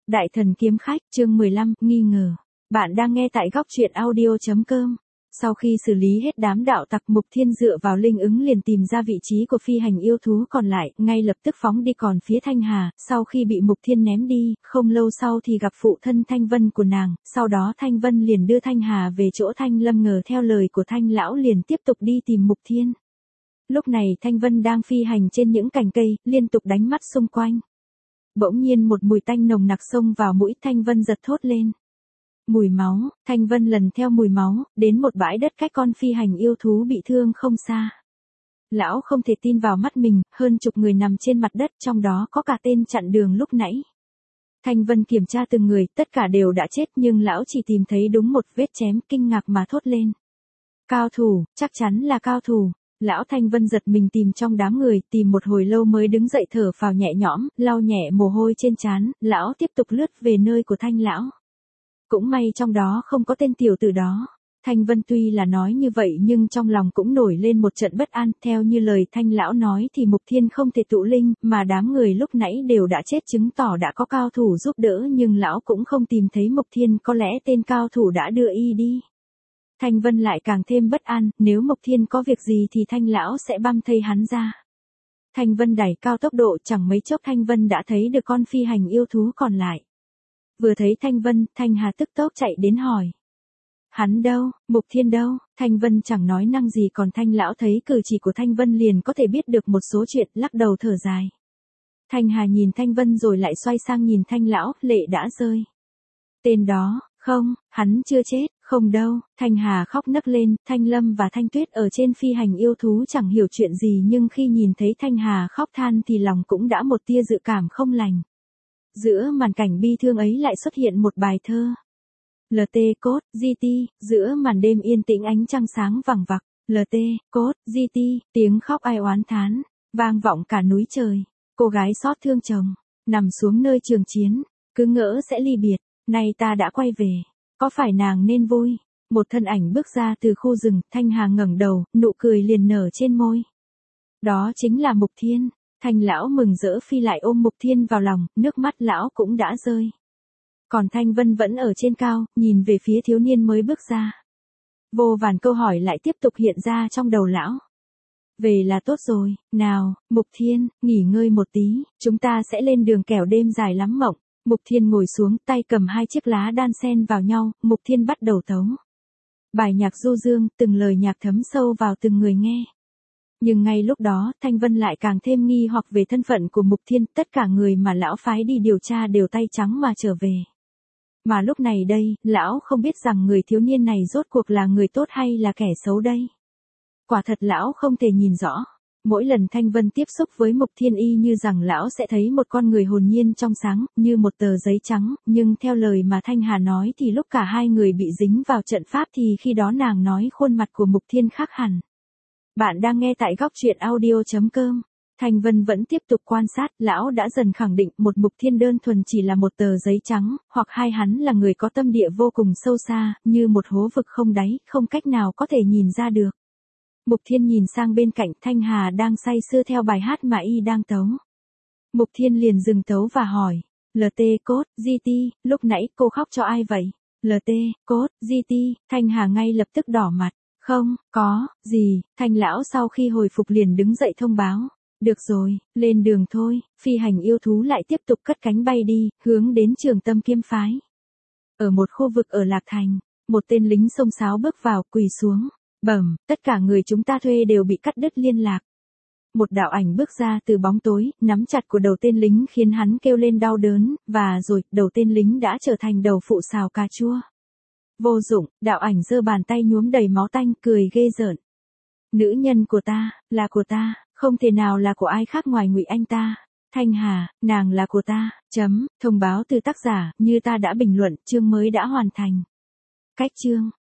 Đại thần kiếm khách, chương 15, nghi ngờ. Bạn đang nghe tại góc truyện audio.com. Sau khi xử lý hết đám đạo tặc, Mục Thiên dựa vào linh ứng liền tìm ra vị trí của phi hành yêu thú còn lại, ngay lập tức phóng đi còn phía Thanh Hà. Sau khi bị Mục Thiên ném đi, không lâu sau thì gặp phụ thân Thanh Vân của nàng, sau đó Thanh Vân liền đưa Thanh Hà về chỗ Thanh Lâm, ngờ theo lời của Thanh lão liền tiếp tục đi tìm Mục Thiên. Lúc này Thanh Vân đang phi hành trên những cành cây, liên tục đánh mắt xung quanh. Bỗng nhiên một mùi tanh nồng nặc xông vào mũi, Thanh Vân giật thốt lên. Mùi máu. Thanh Vân lần theo mùi máu, đến một bãi đất cách con phi hành yêu thú bị thương không xa. Lão không thể tin vào mắt mình, hơn chục người nằm trên mặt đất, trong đó có cả tên chặn đường lúc nãy. Thanh Vân kiểm tra từng người, tất cả đều đã chết, nhưng lão chỉ tìm thấy đúng một vết chém, kinh ngạc mà thốt lên. Cao thủ, chắc chắn là cao thủ. Lão Thanh Vân giật mình tìm trong đám người, tìm một hồi lâu mới đứng dậy thở phào nhẹ nhõm, lau nhẹ mồ hôi trên trán, lão tiếp tục lướt về nơi của Thanh lão. Cũng may trong đó không có tên tiểu tử đó. Thanh Vân tuy là nói như vậy nhưng trong lòng cũng nổi lên một trận bất an, theo như lời Thanh lão nói thì Mục Thiên không thể tụ linh, mà đám người lúc nãy đều đã chết, chứng tỏ đã có cao thủ giúp đỡ, nhưng lão cũng không tìm thấy Mục Thiên, có lẽ tên cao thủ đã đưa y đi. Thanh Vân lại càng thêm bất an, nếu Mục Thiên có việc gì thì Thanh lão sẽ băm thây hắn ra. Thanh Vân đẩy cao tốc độ, chẳng mấy chốc Thanh Vân đã thấy được con phi hành yêu thú còn lại. Vừa thấy Thanh Vân, Thanh Hà tức tốc chạy đến hỏi. Hắn đâu, Mục Thiên đâu? Thanh Vân chẳng nói năng gì, còn Thanh lão thấy cử chỉ của Thanh Vân liền có thể biết được một số chuyện, lắc đầu thở dài. Thanh Hà nhìn Thanh Vân rồi lại xoay sang nhìn Thanh lão, lệ đã rơi. Tên đó, không, hắn chưa chết. Không đâu. Thanh Hà khóc nấc lên. Thanh Lâm và Thanh Tuyết ở trên phi hành yêu thú chẳng hiểu chuyện gì, nhưng khi nhìn thấy Thanh Hà khóc than thì lòng cũng đã một tia dự cảm không lành. Giữa màn cảnh bi thương ấy lại xuất hiện một bài thơ. LT cốt, GT, giữa màn đêm yên tĩnh ánh trăng sáng vằng vặc. LT, cốt, GT, tiếng khóc ai oán thán, vang vọng cả núi trời. Cô gái xót thương chồng, nằm xuống nơi trường chiến, cứ ngỡ sẽ ly biệt, nay ta đã quay về. Có phải nàng nên vui? Một thân ảnh bước ra từ khu rừng, Thanh Hà ngẩng đầu, nụ cười liền nở trên môi. Đó chính là Mục Thiên. Thanh lão mừng rỡ phi lại ôm Mục Thiên vào lòng, nước mắt lão cũng đã rơi. Còn Thanh Vân vẫn ở trên cao, nhìn về phía thiếu niên mới bước ra. Vô vàn câu hỏi lại tiếp tục hiện ra trong đầu lão. Về là tốt rồi, nào, Mục Thiên, nghỉ ngơi một tí, chúng ta sẽ lên đường, kẻo đêm dài lắm mộng. Mục Thiên ngồi xuống, tay cầm hai chiếc lá đan xen vào nhau, Mục Thiên bắt đầu tấu. Bài nhạc du dương, từng lời nhạc thấm sâu vào từng người nghe. Nhưng ngay lúc đó, Thanh Vân lại càng thêm nghi hoặc về thân phận của Mục Thiên, tất cả người mà lão phái đi điều tra đều tay trắng mà trở về. Mà lúc này đây, lão không biết rằng người thiếu niên này rốt cuộc là người tốt hay là kẻ xấu đây. Quả thật lão không thể nhìn rõ. Mỗi lần Thanh Vân tiếp xúc với Mục Thiên y như rằng lão sẽ thấy một con người hồn nhiên trong sáng, như một tờ giấy trắng, nhưng theo lời mà Thanh Hà nói thì lúc cả hai người bị dính vào trận pháp thì khi đó nàng nói khuôn mặt của Mục Thiên khác hẳn. Bạn đang nghe tại góc truyện audio.com. Thanh Vân vẫn tiếp tục quan sát, lão đã dần khẳng định một Mục Thiên đơn thuần chỉ là một tờ giấy trắng, hoặc hai hắn là người có tâm địa vô cùng sâu xa, như một hố vực không đáy, không cách nào có thể nhìn ra được. Mục Thiên nhìn sang bên cạnh, Thanh Hà đang say sưa theo bài hát mà y đang tấu. Mục Thiên liền dừng tấu và hỏi. LT cốt, GT, lúc nãy cô khóc cho ai vậy? LT cốt, GT, Thanh Hà ngay lập tức đỏ mặt. Không, có, gì, Thanh lão sau khi hồi phục liền đứng dậy thông báo. Được rồi, lên đường thôi. Phi hành yêu thú lại tiếp tục cất cánh bay đi, hướng đến Trường Tâm Kiếm phái. Ở một khu vực ở Lạc Thành, một tên lính xông xáo bước vào, quỳ xuống. Bẩm, tất cả người chúng ta thuê đều bị cắt đứt liên lạc. Một đạo ảnh bước ra từ bóng tối, nắm chặt của đầu tên lính khiến hắn kêu lên đau đớn, và rồi, đầu tên lính đã trở thành đầu phụ xào cà chua. Vô dụng, đạo ảnh giơ bàn tay nhuốm đầy máu tanh, cười ghê rợn. Nữ nhân của ta, là của ta, không thể nào là của ai khác ngoài Ngụy Anh ta. Thanh Hà, nàng là của ta. Thông báo từ tác giả, như ta đã bình luận, chương mới đã hoàn thành. Cách chương.